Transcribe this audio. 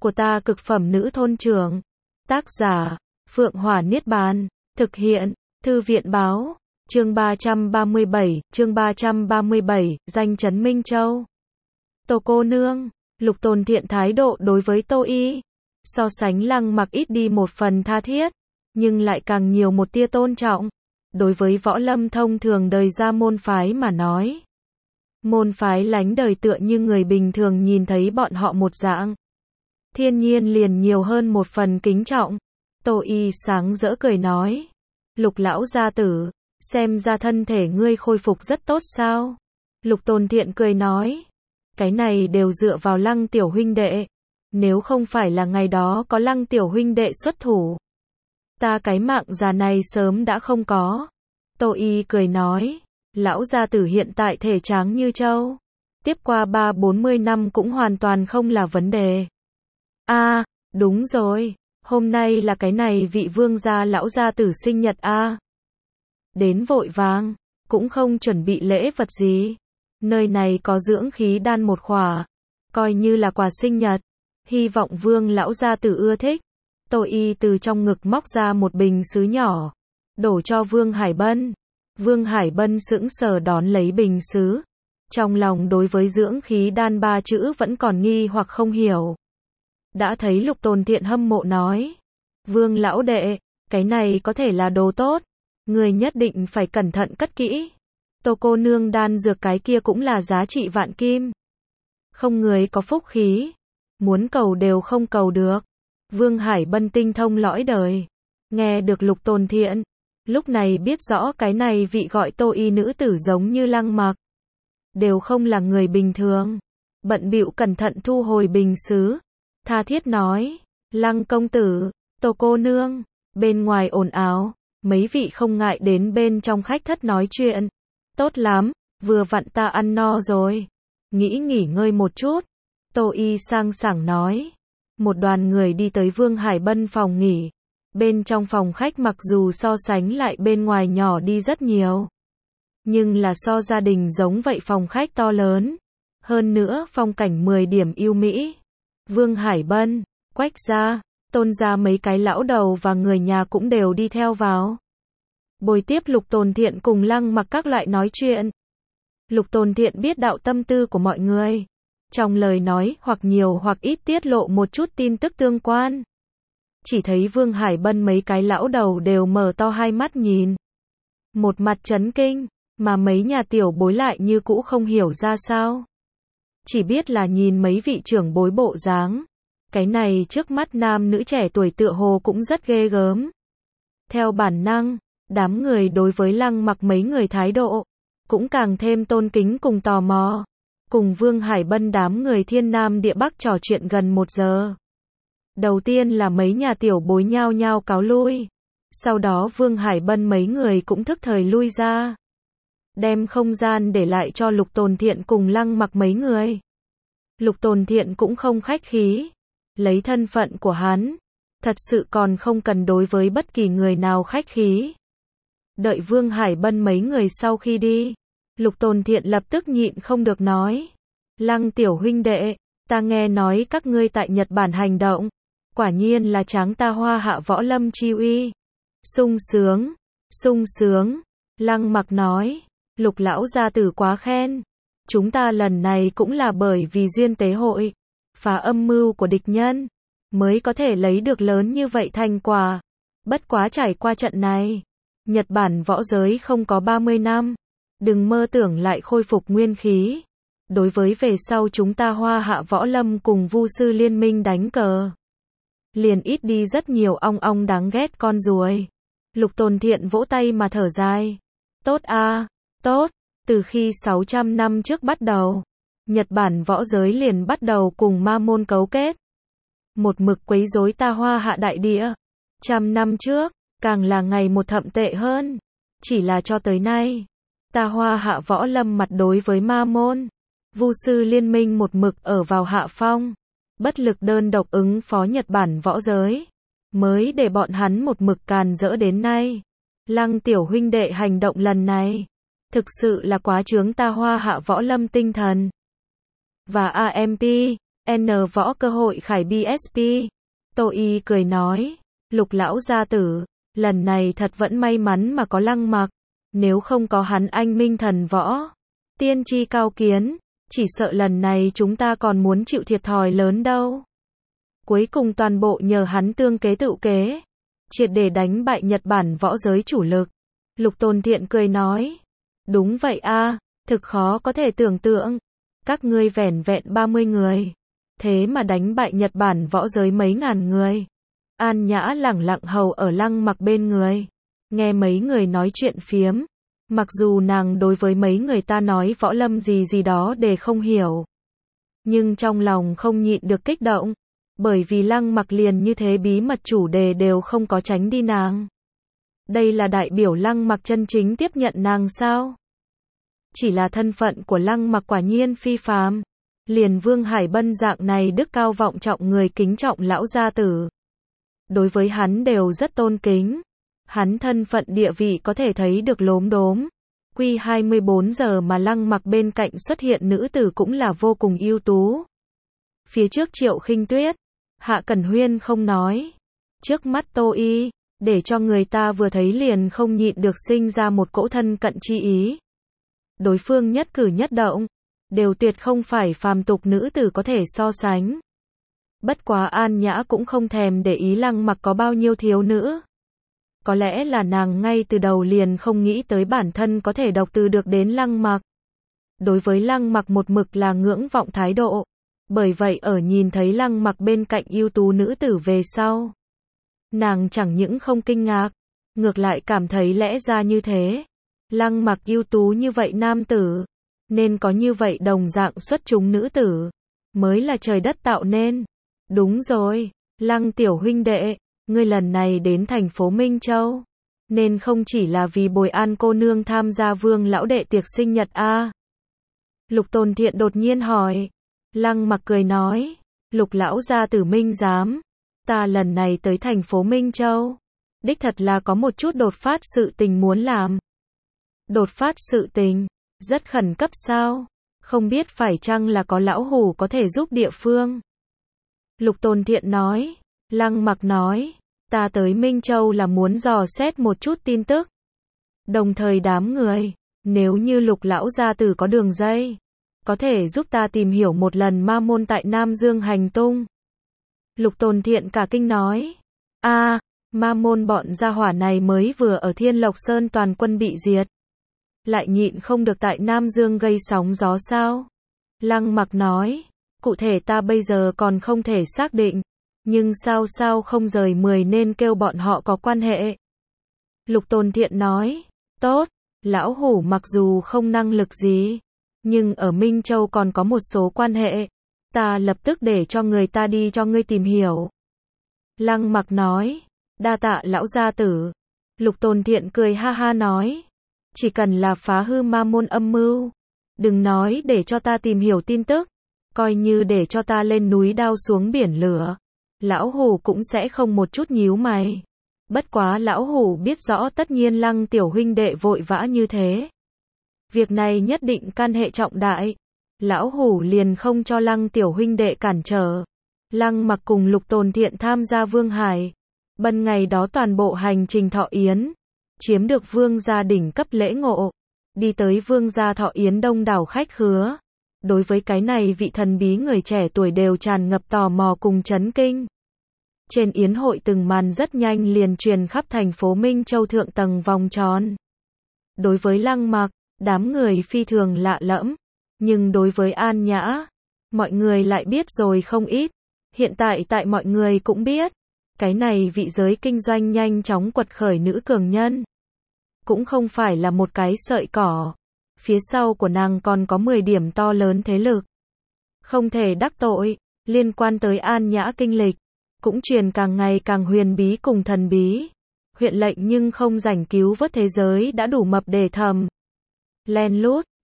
của ta cực phẩm nữ thôn trưởng. Tác giả, Phượng Hỏa Niết Bàn. Thực hiện, Thư viện Báo. Chương 337, danh chấn Minh Châu. Tô cô nương, Lục Tồn Thiện thái độ đối với Tô Y, so sánh Lăng Mặc ít đi một phần tha thiết, nhưng lại càng nhiều một tia tôn trọng. Đối với võ lâm thông thường đời ra môn phái mà nói, môn phái lánh đời tựa như người bình thường nhìn thấy bọn họ một dạng, thiên nhiên liền nhiều hơn một phần kính trọng. Tô Y sáng rỡ cười nói, Lục lão gia tử, xem ra thân thể ngươi khôi phục rất tốt sao? Lục Tồn Thiện cười nói, cái này đều dựa vào Lăng tiểu huynh đệ, nếu không phải là ngày đó có Lăng tiểu huynh đệ xuất thủ, ta cái mạng già này sớm đã không có. Tô Y cười nói, lão gia tử hiện tại thể tráng như trâu, tiếp qua 30-40 năm cũng hoàn toàn không là vấn đề. A, đúng rồi, hôm nay là cái này vị vương gia lão gia tử sinh nhật a. Đến vội vàng, cũng không chuẩn bị lễ vật gì. Nơi này có dưỡng khí đan một khỏa, coi như là quà sinh nhật, hy vọng vương lão gia tử ưa thích. Tô Y từ trong ngực móc ra một bình sứ nhỏ, đổ cho Vương Hải Bân. Vương Hải Bân sững sờ đón lấy bình sứ, trong lòng đối với dưỡng khí đan 3 chữ vẫn còn nghi hoặc không hiểu. Đã thấy Lục Tồn Thiện hâm mộ nói, Vương lão đệ, cái này có thể là đồ tốt, người nhất định phải cẩn thận cất kỹ. Tô cô nương đan dược cái kia cũng là giá trị vạn kim, không người có phúc khí, muốn cầu đều không cầu được. Vương Hải Bân tinh thông lõi đời, nghe được Lục Tồn Thiện, lúc này biết rõ cái này vị gọi Tô Y nữ tử giống như Lăng Mặc, đều không là người bình thường, bận bịu cẩn thận thu hồi bình sứ, tha thiết nói, Lăng công tử, Tô cô nương, bên ngoài ồn ào, mấy vị không ngại đến bên trong khách thất nói chuyện. Tốt lắm, vừa vặn ta ăn no rồi, nghỉ ngơi một chút. Tô Y sang sảng nói. Một đoàn người đi tới Vương Hải Bân phòng nghỉ. Bên trong phòng khách mặc dù so sánh lại bên ngoài nhỏ đi rất nhiều, nhưng là so gia đình giống vậy phòng khách to lớn. Hơn nữa phong cảnh 10 điểm yêu mỹ. Vương Hải Bân, Quách gia, Tôn gia mấy cái lão đầu và người nhà cũng đều đi theo vào. Bồi tiếp Lục Tồn Thiện cùng Lăng Mặc các loại nói chuyện. Lục Tồn Thiện biết đạo tâm tư của mọi người, trong lời nói hoặc nhiều hoặc ít tiết lộ một chút tin tức tương quan. Chỉ thấy Vương Hải Bân mấy cái lão đầu đều mở to hai mắt nhìn, một mặt chấn kinh, mà mấy nhà tiểu bối lại như cũ không hiểu ra sao. Chỉ biết là nhìn mấy vị trưởng bối bộ dáng, cái này trước mắt nam nữ trẻ tuổi tựa hồ cũng rất ghê gớm. Theo bản năng, đám người đối với Lăng Mặc mấy người thái độ, cũng càng thêm tôn kính cùng tò mò. Cùng Vương Hải Bân đám người thiên nam địa bắc trò chuyện gần 1 giờ. Đầu tiên là mấy nhà tiểu bối nhao nhao cáo lui. Sau đó Vương Hải Bân mấy người cũng thức thời lui ra, đem không gian để lại cho Lục Tồn Thiện cùng Lăng Mặc mấy người. Lục Tồn Thiện cũng không khách khí, lấy thân phận của hắn, thật sự còn không cần đối với bất kỳ người nào khách khí. Đợi Vương Hải Bân mấy người sau khi đi, Lục Tồn Thiện lập tức nhịn không được nói, Lăng tiểu huynh đệ, ta nghe nói các ngươi tại Nhật Bản hành động, quả nhiên là tráng ta Hoa Hạ võ lâm chi uy. Sung sướng, sung sướng. Lăng Mặc nói, Lục lão gia tử quá khen, chúng ta lần này cũng là bởi vì duyên tế hội, phá âm mưu của địch nhân, mới có thể lấy được lớn như vậy thành quả. Bất quá trải qua trận này, Nhật Bản võ giới không có 30 năm, đừng mơ tưởng lại khôi phục nguyên khí. Đối với về sau chúng ta Hoa Hạ võ lâm cùng Vu sư liên minh đánh cờ, liền ít đi rất nhiều ong ong đáng ghét con ruồi. Lục Tồn Thiện vỗ tay mà thở dài. Tốt a, tốt, từ khi 600 năm trước bắt đầu, Nhật Bản võ giới liền bắt đầu cùng ma môn cấu kết, một mực quấy rối ta Hoa Hạ đại địa. 100 năm trước, càng là ngày một thậm tệ hơn. Chỉ là cho tới nay, ta Hoa Hạ võ lâm mặt đối với ma môn, Vu sư liên minh một mực ở vào hạ phong, bất lực đơn độc ứng phó Nhật Bản võ giới, mới để bọn hắn một mực càn rỡ đến nay. Lăng tiểu huynh đệ hành động lần này, thực sự là quá chướng ta Hoa Hạ võ lâm tinh thần và AMP. N võ cơ hội khải BSP. Tô Y cười nói, Lục lão gia tử, lần này thật vẫn may mắn mà có Lăng Mặc, nếu không có hắn anh minh thần võ, tiên tri cao kiến, chỉ sợ lần này chúng ta còn muốn chịu thiệt thòi lớn đâu. Cuối cùng toàn bộ nhờ hắn tương kế tự kế, triệt để đánh bại Nhật Bản võ giới chủ lực. Lục Tôn Thiện cười nói, đúng vậy a, thực khó có thể tưởng tượng, các ngươi vẻn vẹn 30 người, thế mà đánh bại Nhật Bản võ giới mấy ngàn người. An Nhã lẳng lặng hầu ở Lăng Mặc bên người, nghe mấy người nói chuyện phiếm, mặc dù nàng đối với mấy người ta nói võ lâm gì gì đó để không hiểu, nhưng trong lòng không nhịn được kích động, bởi vì Lăng Mặc liền như thế bí mật chủ đề đều không có tránh đi nàng. Đây là đại biểu Lăng Mặc chân chính tiếp nhận nàng sao? Chỉ là thân phận của Lăng Mặc quả nhiên phi phàm, liền Vương Hải Bân dạng này đức cao vọng trọng người kính trọng lão gia tử, đối với hắn đều rất tôn kính. Hắn thân phận địa vị có thể thấy được lốm đốm. Quy 24 giờ mà Lăng Mặc bên cạnh xuất hiện nữ tử cũng là vô cùng ưu tú. Phía trước Triệu Khinh Tuyết, Hạ Cẩn Huyên không nói. Trước mắt Tô Y, để cho người ta vừa thấy liền không nhịn được sinh ra một cỗ thân cận chi ý. Đối phương nhất cử nhất động, đều tuyệt không phải phàm tục nữ tử có thể so sánh. Bất quá An Nhã cũng không thèm để ý Lăng Mặc có bao nhiêu thiếu nữ. Có lẽ là nàng ngay từ đầu liền không nghĩ tới bản thân có thể độc từ được đến Lăng Mặc. Đối với Lăng Mặc một mực là ngưỡng vọng thái độ. Bởi vậy ở nhìn thấy Lăng Mặc bên cạnh ưu tú nữ tử về sau, nàng chẳng những không kinh ngạc, ngược lại cảm thấy lẽ ra như thế. Lăng Mặc ưu tú như vậy nam tử, nên có như vậy đồng dạng xuất chúng nữ tử, mới là trời đất tạo nên. Đúng rồi, Lăng tiểu huynh đệ, ngươi lần này đến thành phố Minh Châu, nên không chỉ là vì bồi an cô nương tham gia Vương lão đệ tiệc sinh nhật a? Lục Tôn Thiện đột nhiên hỏi. Lăng Mặc cười nói, Lục lão gia tử minh giám, ta lần này tới thành phố Minh Châu, đích thật là có một chút đột phát sự tình muốn làm. Đột phát sự tình, rất khẩn cấp sao? Không biết phải chăng là có lão hủ có thể giúp địa phương? Lục Tôn Thiện nói. Lăng Mặc nói, ta tới Minh Châu là muốn dò xét một chút tin tức. Đồng thời đám người, nếu như Lục lão gia tử có đường dây, có thể giúp ta tìm hiểu một lần ma môn tại Nam Dương hành tung. Lục Tôn Thiện cả kinh nói, ma môn bọn gia hỏa này mới vừa ở Thiên Lộc Sơn toàn quân bị diệt, lại nhịn không được tại Nam Dương gây sóng gió sao? Lăng Mặc nói, cụ thể ta bây giờ còn không thể xác định, nhưng sao không rời 10 nên kêu bọn họ có quan hệ. Lục Tôn Thiện nói, tốt, lão hủ mặc dù không năng lực gì, nhưng ở Minh Châu còn có một số quan hệ, ta lập tức để cho người ta đi cho ngươi tìm hiểu. Lăng Mặc nói, đa tạ lão gia tử. Lục Tôn Thiện cười ha ha nói, chỉ cần là phá hư ma môn âm mưu, đừng nói để cho ta tìm hiểu tin tức, coi như để cho ta lên núi đao xuống biển lửa, lão hủ cũng sẽ không một chút nhíu mày. Bất quá lão hủ biết rõ tất nhiên Lăng tiểu huynh đệ vội vã như thế, việc này nhất định can hệ trọng đại, lão hủ liền không cho Lăng tiểu huynh đệ cản trở. Lăng Mặc cùng Lục Tôn Thiện tham gia Vương Hải Bân ngày đó toàn bộ hành trình thọ yến, chiếm được vương gia đỉnh cấp lễ ngộ, đi tới vương gia thọ yến đông đảo khách khứa. Đối với cái này vị thần bí người trẻ tuổi đều tràn ngập tò mò cùng chấn kinh. Trên yến hội từng màn rất nhanh liền truyền khắp thành phố Minh Châu thượng tầng vòng tròn. Đối với Lăng Mặc, đám người phi thường lạ lẫm, nhưng đối với An Nhã, mọi người lại biết rồi không ít. Hiện tại mọi người cũng biết, cái này vị giới kinh doanh nhanh chóng quật khởi nữ cường nhân, cũng không phải là một cái sợi cỏ. Phía sau của nàng còn có 10 điểm to lớn thế lực. Không thể đắc tội, liên quan tới An Nhã kinh lịch, cũng truyền càng ngày càng huyền bí cùng thần bí. Huyện lệnh nhưng không rảnh cứu vớt thế giới đã đủ mập để thầm. Len lút,